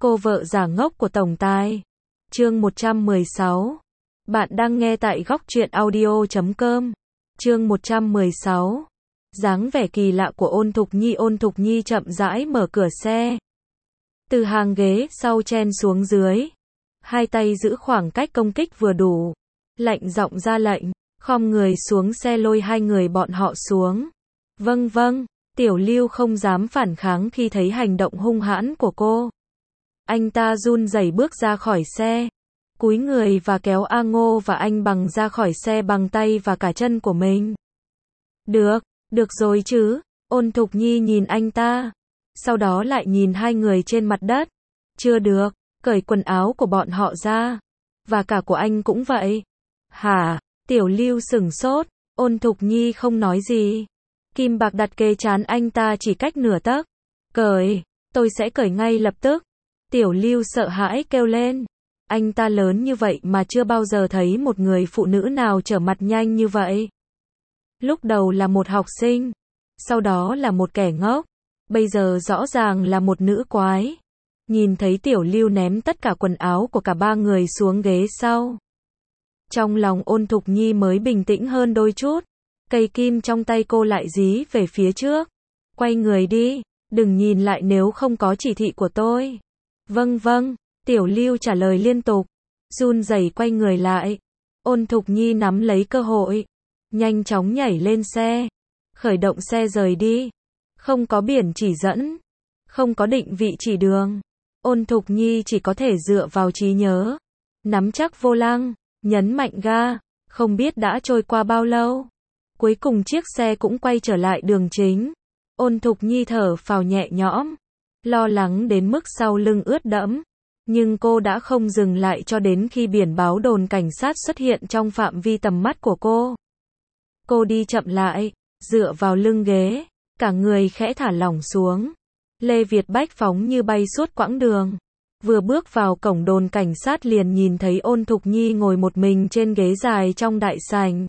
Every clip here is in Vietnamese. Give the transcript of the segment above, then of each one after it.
Cô vợ giả ngốc của tổng tài. Chương 116. Bạn đang nghe tại góc truyện audio.com. Chương 116. Dáng vẻ kỳ lạ của Ôn Thục Nhi. Ôn Thục Nhi chậm rãi mở cửa xe. Từ hàng ghế sau chen xuống dưới. Hai tay giữ khoảng cách công kích vừa đủ. Lạnh giọng ra lệnh, khom người xuống xe lôi hai người bọn họ xuống. Vâng vâng, Tiểu Lưu không dám phản kháng khi thấy hành động hung hãn của cô. Anh ta run rẩy bước ra khỏi xe, cúi người và kéo A Ngô và anh Bằng ra khỏi xe bằng tay và cả chân của mình. Được rồi chứ, Ôn Thục Nhi nhìn anh ta, sau đó lại nhìn hai người trên mặt đất. Chưa được, cởi quần áo của bọn họ ra, và cả của anh cũng vậy. Hả? Tiểu Lưu sửng sốt, Ôn Thục Nhi không nói gì. Kim bạc đặt kề trán anh ta chỉ cách nửa tấc. Cởi, tôi sẽ cởi ngay lập tức. Tiểu Lưu sợ hãi kêu lên. Anh ta lớn như vậy mà chưa bao giờ thấy một người phụ nữ nào trở mặt nhanh như vậy. Lúc đầu là một học sinh, sau đó là một kẻ ngốc, bây giờ rõ ràng là một nữ quái. Nhìn thấy Tiểu Lưu ném tất cả quần áo của cả ba người xuống ghế sau, trong lòng Ôn Thục Nhi mới bình tĩnh hơn đôi chút. Cây kim trong tay cô lại dí về phía trước. Quay người đi, đừng nhìn lại nếu không có chỉ thị của tôi. Vâng vâng, Tiểu Lưu trả lời liên tục, run rẩy quay người lại. Ôn Thục Nhi nắm lấy cơ hội, nhanh chóng nhảy lên xe, khởi động xe rời đi. Không có biển chỉ dẫn, không có định vị chỉ đường. Ôn Thục Nhi chỉ có thể dựa vào trí nhớ, nắm chắc vô lăng, nhấn mạnh ga. Không biết đã trôi qua bao lâu, cuối cùng chiếc xe cũng quay trở lại đường chính. Ôn Thục Nhi thở phào nhẹ nhõm, lo lắng đến mức sau lưng ướt đẫm. Nhưng cô đã không dừng lại cho đến khi biển báo đồn cảnh sát xuất hiện trong phạm vi tầm mắt của cô. Cô đi chậm lại, dựa vào lưng ghế, cả người khẽ thả lỏng xuống. Lê Việt Bách phóng như bay suốt quãng đường. Vừa bước vào cổng đồn cảnh sát liền nhìn thấy Ôn Thục Nhi ngồi một mình trên ghế dài trong đại sảnh.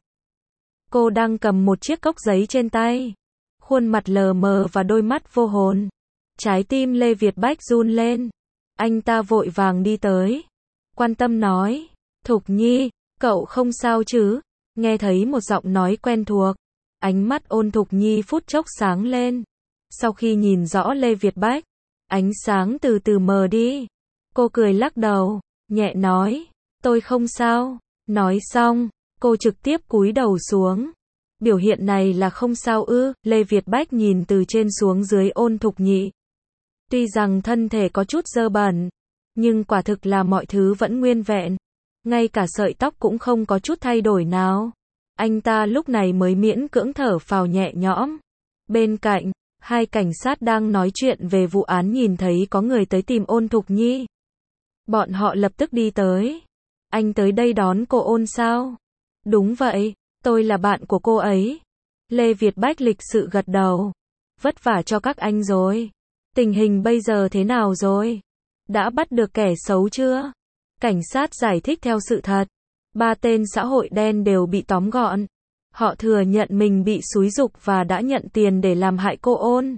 Cô đang cầm một chiếc cốc giấy trên tay, khuôn mặt lờ mờ và đôi mắt vô hồn. Trái tim Lê Việt Bách run lên. Anh ta vội vàng đi tới, quan tâm nói, Thục Nhi, cậu không sao chứ? Nghe thấy một giọng nói quen thuộc, ánh mắt Ôn Thục Nhi phút chốc sáng lên. Sau khi nhìn rõ Lê Việt Bách, ánh sáng từ từ mờ đi. Cô cười lắc đầu, nhẹ nói, tôi không sao. Nói xong, cô trực tiếp cúi đầu xuống. Biểu hiện này là không sao ư? Lê Việt Bách nhìn từ trên xuống dưới Ôn Thục Nhi. Tuy rằng thân thể có chút dơ bẩn, nhưng quả thực là mọi thứ vẫn nguyên vẹn. Ngay cả sợi tóc cũng không có chút thay đổi nào. Anh ta lúc này mới miễn cưỡng thở phào nhẹ nhõm. Bên cạnh, hai cảnh sát đang nói chuyện về vụ án nhìn thấy có người tới tìm Ôn Thục Nhi. Bọn họ lập tức đi tới. Anh tới đây đón cô Ôn sao? Đúng vậy, tôi là bạn của cô ấy. Lê Việt Bách lịch sự gật đầu. Vất vả cho các anh rồi. Tình hình bây giờ thế nào rồi? Đã bắt được kẻ xấu chưa? Cảnh sát giải thích theo sự thật. 3 tên xã hội đen đều bị tóm gọn. Họ thừa nhận mình bị xúi giục và đã nhận tiền để làm hại cô Ôn.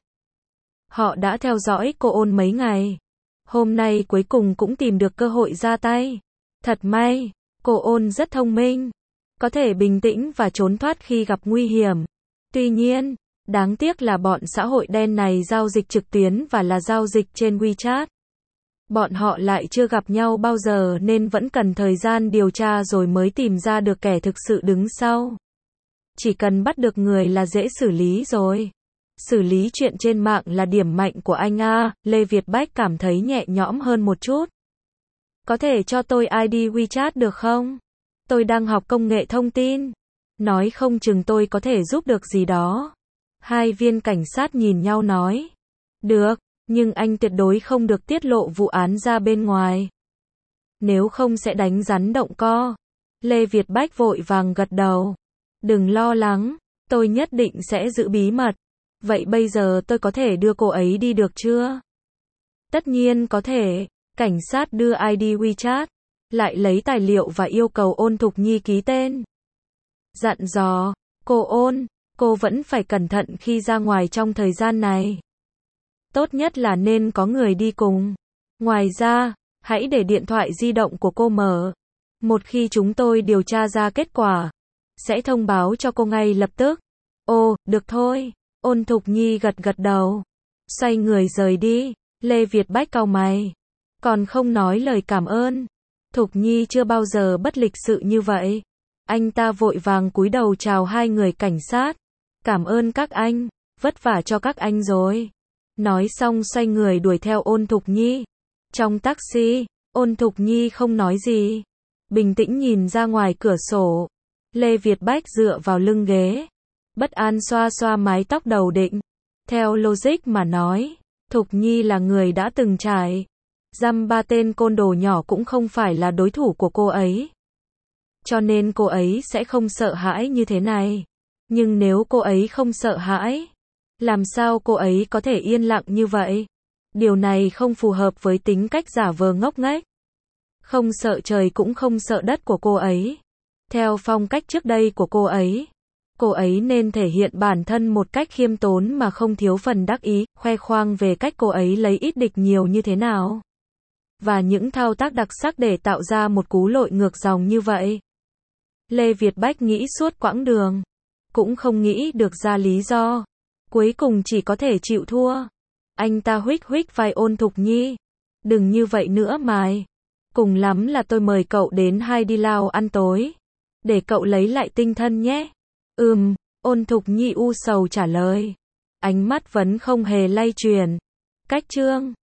Họ đã theo dõi cô Ôn mấy ngày. Hôm nay cuối cùng cũng tìm được cơ hội ra tay. Thật may, cô Ôn rất thông minh, có thể bình tĩnh và trốn thoát khi gặp nguy hiểm. Tuy nhiên, đáng tiếc là bọn xã hội đen này giao dịch trực tuyến và là giao dịch trên WeChat. Bọn họ lại chưa gặp nhau bao giờ nên vẫn cần thời gian điều tra rồi mới tìm ra được kẻ thực sự đứng sau. Chỉ cần bắt được người là dễ xử lý rồi. Xử lý chuyện trên mạng là điểm mạnh của anh a. Lê Việt Bách cảm thấy nhẹ nhõm hơn một chút. Có thể cho tôi ID WeChat được không? Tôi đang học công nghệ thông tin. Nói không chừng tôi có thể giúp được gì đó. Hai viên cảnh sát nhìn nhau nói. Được, nhưng anh tuyệt đối không được tiết lộ vụ án ra bên ngoài. Nếu không sẽ đánh rắn động co. Lê Việt Bách vội vàng gật đầu. Đừng lo lắng, tôi nhất định sẽ giữ bí mật. Vậy bây giờ tôi có thể đưa cô ấy đi được chưa? Tất nhiên có thể. Cảnh sát đưa ID WeChat, lại lấy tài liệu và yêu cầu Ôn Thục Nhi ký tên. Dặn dò, cô Ôn, cô vẫn phải cẩn thận khi ra ngoài trong thời gian này. Tốt nhất là nên có người đi cùng. Ngoài ra, hãy để điện thoại di động của cô mở. Một khi chúng tôi điều tra ra kết quả, sẽ thông báo cho cô ngay lập tức. Ồ, được thôi. Ôn Thục Nhi gật gật đầu. Xoay người rời đi. Lê Việt Bách cau mày. Còn không nói lời cảm ơn. Thục Nhi chưa bao giờ bất lịch sự như vậy. Anh ta vội vàng cúi đầu chào hai người cảnh sát. Cảm ơn các anh, vất vả cho các anh rồi. Nói xong xoay người đuổi theo Ôn Thục Nhi. Trong taxi, Ôn Thục Nhi không nói gì. Bình tĩnh nhìn ra ngoài cửa sổ. Lê Việt Bách dựa vào lưng ghế. Bất an xoa xoa mái tóc đầu định. Theo logic mà nói, Thục Nhi là người đã từng trải dăm ba tên côn đồ nhỏ cũng không phải là đối thủ của cô ấy. Cho nên cô ấy sẽ không sợ hãi như thế này. Nhưng nếu cô ấy không sợ hãi, làm sao cô ấy có thể yên lặng như vậy? Điều này không phù hợp với tính cách giả vờ ngốc nghếch. Không sợ trời cũng không sợ đất của cô ấy. Theo phong cách trước đây của cô ấy nên thể hiện bản thân một cách khiêm tốn mà không thiếu phần đắc ý, khoe khoang về cách cô ấy lấy ít địch nhiều như thế nào. Và những thao tác đặc sắc để tạo ra một cú lội ngược dòng như vậy. Lê Việt Bách nghĩ suốt quãng đường, cũng không nghĩ được ra lý do. Cuối cùng chỉ có thể chịu thua. Anh ta huých huých vai Ôn Thục Nhi. Đừng như vậy nữa mày. Cùng lắm là tôi mời cậu đến Hai Lao ăn tối. Để cậu lấy lại tinh thần nhé. Ôn Thục Nhi u sầu trả lời. Ánh mắt vẫn không hề lay chuyển. Cách chương